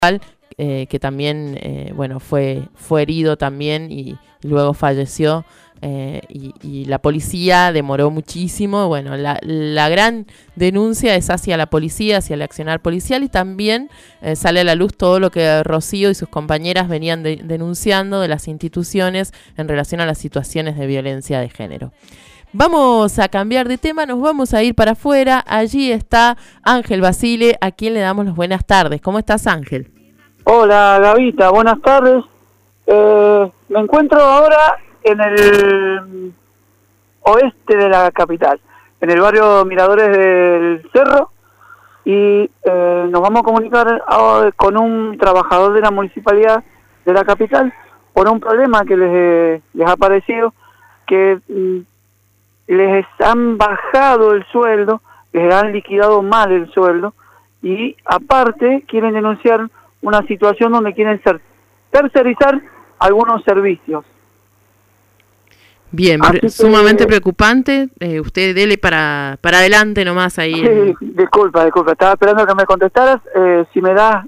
que también bueno, fue herido también y luego falleció. Y la policía demoró muchísimo. Bueno, la gran denuncia es hacia la policía, hacia el accionar policial, y también sale a la luz todo lo que Rocío y sus compañeras venían denunciando de las instituciones en relación a las situaciones de violencia de género. Vamos a cambiar de tema, nos vamos a ir para afuera. Allí está Ángel Basile, a quien le damos las buenas tardes. ¿Cómo estás, Ángel? Hola, Gavita, buenas tardes. Me encuentro ahora en el oeste de la capital, en el barrio Miradores del Cerro, y nos vamos a comunicar ahora con un trabajador de la municipalidad de la capital por un problema que les ha parecido, que les han bajado el sueldo, les han liquidado mal el sueldo, y aparte quieren denunciar una situación donde quieren tercerizar algunos servicios. Bien, sumamente preocupante. Usted dele para adelante nomás ahí. Sí, disculpa, estaba esperando que me contestaras. Si me das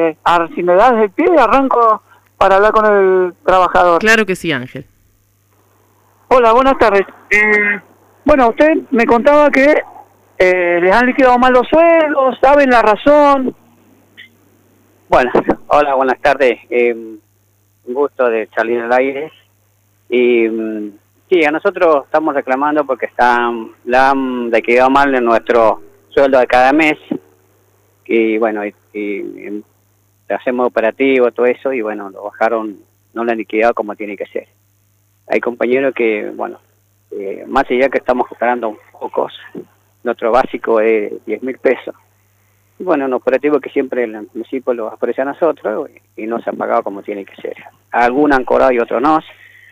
el pie, arranco para hablar con el trabajador. Claro que sí, Ángel. Hola, buenas tardes. Bueno, usted me contaba que les han liquidado mal los sueldos, ¿saben la razón? Bueno, hola, buenas tardes. Un gusto de salir al aire. Y sí, a nosotros estamos reclamando porque la han liquidado mal en nuestro sueldo de cada mes. Y bueno, y hacemos operativo, todo eso, y bueno, lo bajaron, no lo han liquidado como tiene que ser. Hay compañeros que, bueno, más allá que estamos cobrando pocos, nuestro básico es 10.000 pesos. Y bueno, un operativo que siempre el municipio lo ofrece a nosotros y no se ha pagado como tiene que ser. Algunos han cobrado y otros no.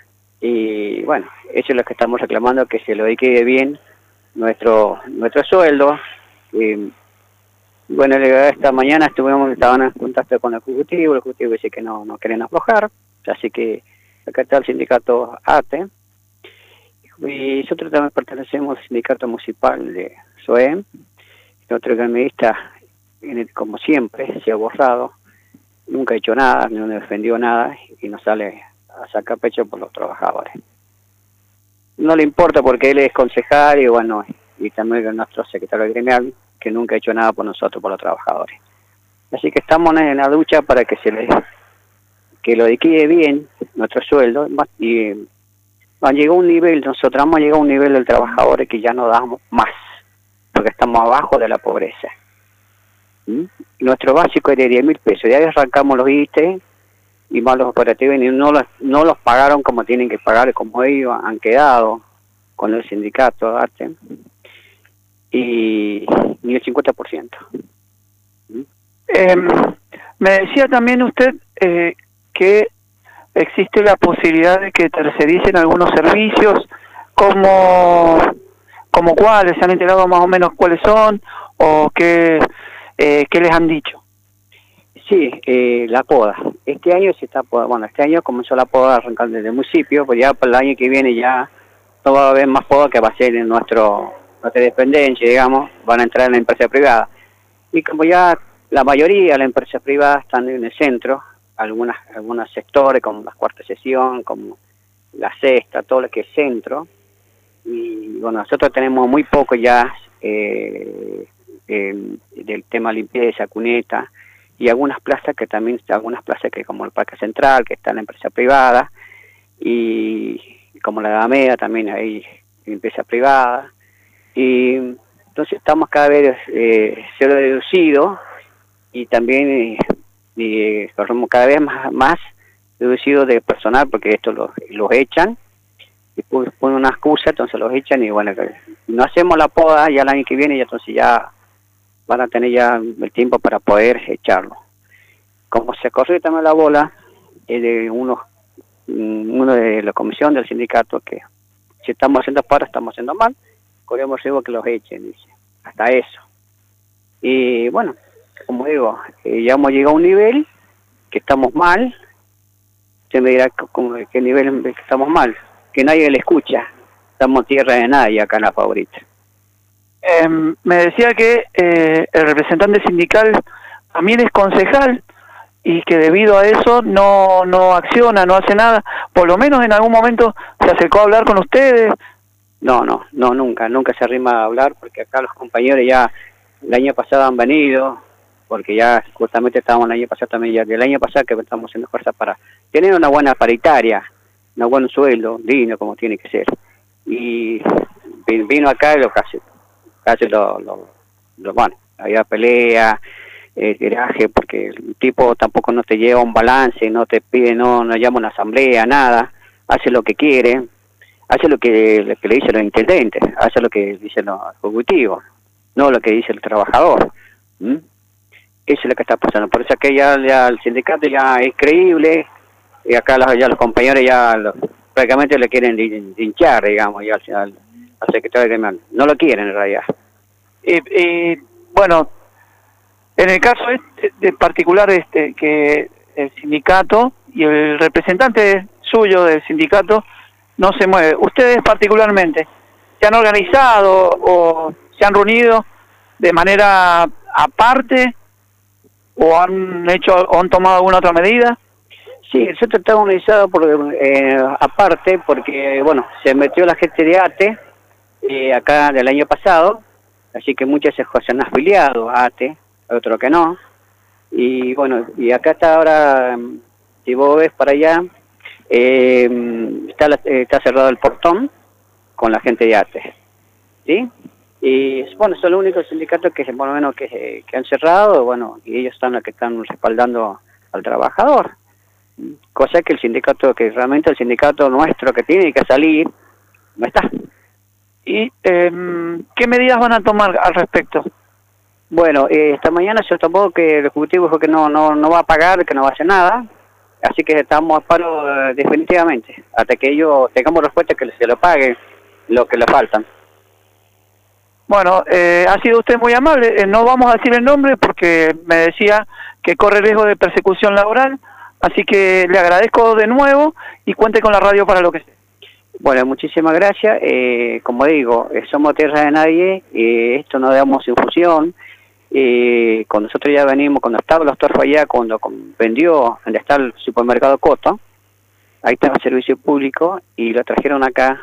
Y bueno, eso es lo que estamos reclamando, que se lo liquide bien nuestro sueldo. Y bueno, esta mañana estaban en contacto con el ejecutivo dice que no quieren aflojar, así que acá está el sindicato ATE. Y nosotros también pertenecemos al sindicato municipal de SOEM. Nuestro gremialista, como siempre, se ha borrado, nunca ha hecho nada, no defendió nada y nos sale a sacar pecho por los trabajadores. No le importa porque él es concejal y bueno, y también nuestro secretario gremial, que nunca ha hecho nada por nosotros, por los trabajadores. Así que estamos en la lucha para que lo liquide bien nuestro sueldo, y llegó un nivel, nosotros hemos llegado a un nivel del trabajador que ya no damos más, porque estamos abajo de la pobreza. Nuestro básico es de 10.000 pesos, de ahí arrancamos los ITE y más los operativos, y no los pagaron como tienen que pagar, como ellos han quedado con el sindicato ATE, y ni el 50%. Me decía también usted que existe la posibilidad de que tercericen algunos servicios, como cuáles, ¿se han enterado más o menos cuáles son o qué les han dicho? Sí, la poda. Este año este año comenzó la poda a arrancar desde el municipio, pues ya para el año que viene ya no va a haber más poda, que va a ser en nuestra dependencia, digamos, van a entrar en la empresa privada. Y como ya la mayoría de las empresas privadas están en el centro, algunos sectores como la cuarta sesión, como la sexta, todo lo que es centro, y bueno, nosotros tenemos muy poco ya del tema limpieza, cuneta, y algunas plazas que como el Parque Central, que está en la empresa privada, y como la Alameda también hay empresa privada, y entonces estamos cada vez cero deducido, y también corremos cada vez más reducido de personal, porque esto los echan, y ponen una excusa, entonces los echan, y bueno, no hacemos la poda ya el año que viene, y entonces ya van a tener ya el tiempo para poder echarlo. Como se corrió también la bola, de uno de la comisión del sindicato, que si estamos haciendo para, estamos haciendo mal, corremos riesgo que los echen, dice, hasta eso. Y bueno, como digo, ya hemos llegado a un nivel que estamos mal. Se me dirá qué nivel estamos mal, que nadie le escucha, estamos tierra de nadie acá en La Favorita. Me decía que el representante sindical también es concejal y que debido a eso no acciona, no hace nada. Por lo menos en algún momento se acercó a hablar con ustedes. No, nunca se arrima a hablar, porque acá los compañeros ya el año pasado han venido, porque ya justamente estábamos el año pasado también, ya del año pasado que estamos haciendo fuerza para tener una buena paritaria, un buen sueldo, digno como tiene que ser. Y vino acá y casi lo bueno, había pelea, tiraje, porque el tipo tampoco no te lleva un balance, no te pide, no llama a una asamblea, nada, hace lo que quiere, hace lo que le dice los intendentes, hace lo que dicen los ejecutivos, no lo que dice el trabajador. Eso es lo que está pasando. Por eso que ya el sindicato ya es creíble, y acá ya los compañeros prácticamente le quieren linchar, digamos, ya al secretario gremial. No lo quieren en realidad. Bueno, en el caso de particular que el sindicato y el representante suyo del sindicato no se mueve. ¿Ustedes particularmente se han organizado o se han reunido de manera aparte o han tomado alguna otra medida? Sí, nosotros estamos organizados aparte porque, bueno, se metió la gente de ATE acá del año pasado, así que muchos se han afiliado a ATE, otros que no. Y bueno, y acá está ahora, si vos ves para allá, está cerrado el portón con la gente de ATE, ¿sí? Y bueno, son los únicos sindicatos que por lo menos que han cerrado, bueno, y ellos son los que están respaldando al trabajador, cosa que realmente el sindicato nuestro que tiene que salir no está. ¿Y qué medidas van a tomar al respecto? Bueno, esta mañana se tomó que el ejecutivo dijo que no va a pagar, que no va a hacer nga, así que estamos a paro definitivamente, hasta que ellos tengamos respuesta que se lo paguen lo que le faltan. Bueno, ha sido usted muy amable, no vamos a decir el nombre porque me decía que corre riesgo de persecución laboral, así que le agradezco de nuevo y cuente con la radio para lo que sea. Bueno, muchísimas gracias. Como digo, somos tierra de nadie, esto no damos infusión. Cuando nosotros ya venimos, cuando estaba los torfos allá, cuando vendió, donde está el supermercado Costa, ahí estaba el servicio público y lo trajeron acá,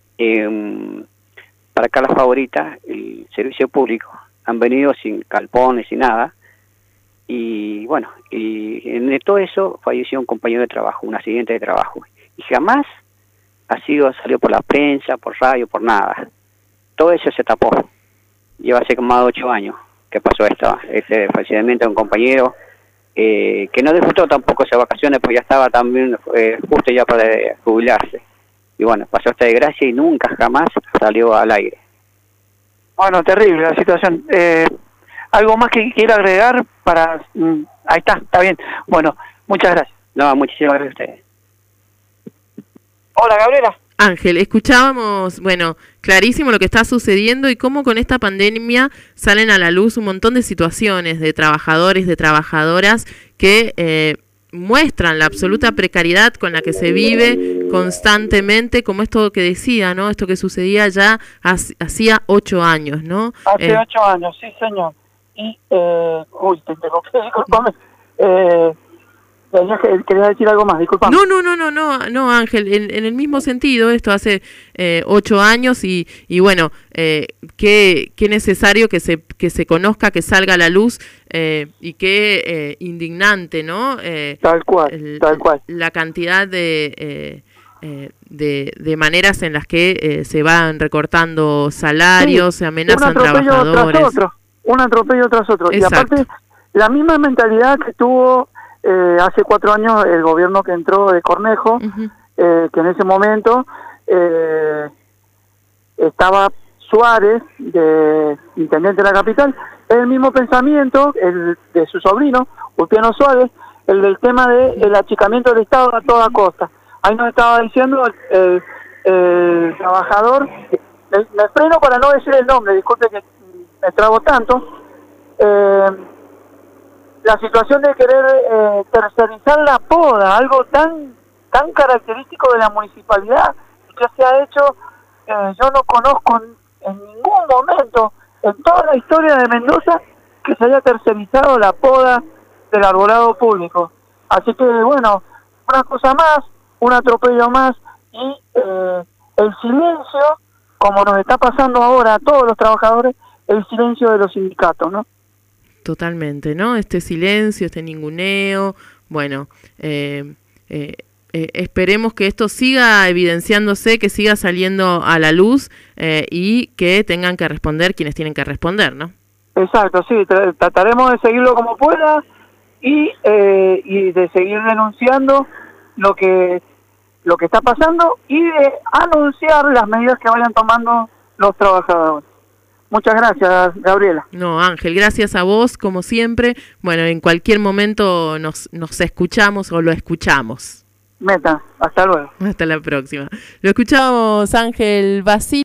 para acá la favorita, el servicio público. Han venido sin calpones, sin nada. Y bueno, y en todo eso falleció un compañero de trabajo, un accidente de trabajo. Y jamás salió por la prensa, por radio, por nada. Todo eso se tapó. Lleva hace como más de 8 años que pasó este fallecimiento de un compañero que no disfrutó tampoco esas vacaciones, porque ya estaba también justo ya para jubilarse. Y bueno, pasó esta desgracia y nunca jamás salió al aire. Bueno, terrible la situación. ¿Algo más que quiera agregar para...? Ahí está bien. Bueno, muchas gracias. No, muchísimas gracias a ustedes. Hola, Gabriela. Ángel, escuchábamos, bueno, clarísimo lo que está sucediendo y cómo con esta pandemia salen a la luz un montón de situaciones de trabajadores, de trabajadoras que muestran la absoluta precariedad con la que se vive constantemente, como esto que decía, ¿no? Esto que sucedía ya hacía 8 años, ¿no? Hace 8 años, sí, señor. Y, te interrumpí, discúlpame. ¿Querías decir algo más? Disculpame. No, Ángel, en el mismo sentido, esto hace 8 años y bueno, qué necesario que se conozca, que salga a la luz y qué indignante, ¿no? Tal cual. La cantidad de maneras en las que se van recortando salarios, se amenazan trabajadores. Un atropello tras otro. Exacto. Y aparte, la misma mentalidad que tuvo hace 4 años el gobierno que entró de Cornejo, que en ese momento estaba Suárez, de intendente de la capital, el mismo pensamiento, el de su sobrino, Ulpiano Suárez, el del tema del achicamiento del Estado a toda costa. Ahí nos estaba diciendo el trabajador, me freno para no decir el nombre, disculpe que me trago tanto, la situación de querer tercerizar la poda, algo tan característico de la municipalidad, que se ha hecho, yo no conozco en ningún momento, en toda la historia de Mendoza, que se haya tercerizado la poda del arbolado público. Así que bueno, una cosa más, un atropello más y el silencio, como nos está pasando ahora a todos los trabajadores, el silencio de los sindicatos, ¿no? Totalmente, ¿no? Este silencio, este ninguneo, bueno, esperemos que esto siga evidenciándose, que siga saliendo a la luz y que tengan que responder quienes tienen que responder, ¿no? Exacto, sí, trataremos de seguirlo como pueda y de seguir denunciando lo que está pasando y de anunciar las medidas que vayan tomando los trabajadores. Muchas gracias, Gabriela. No, Ángel, gracias a vos, como siempre. Bueno, en cualquier momento nos escuchamos o lo escuchamos. Meta, hasta luego. Hasta la próxima. Lo escuchamos, Ángel Basile.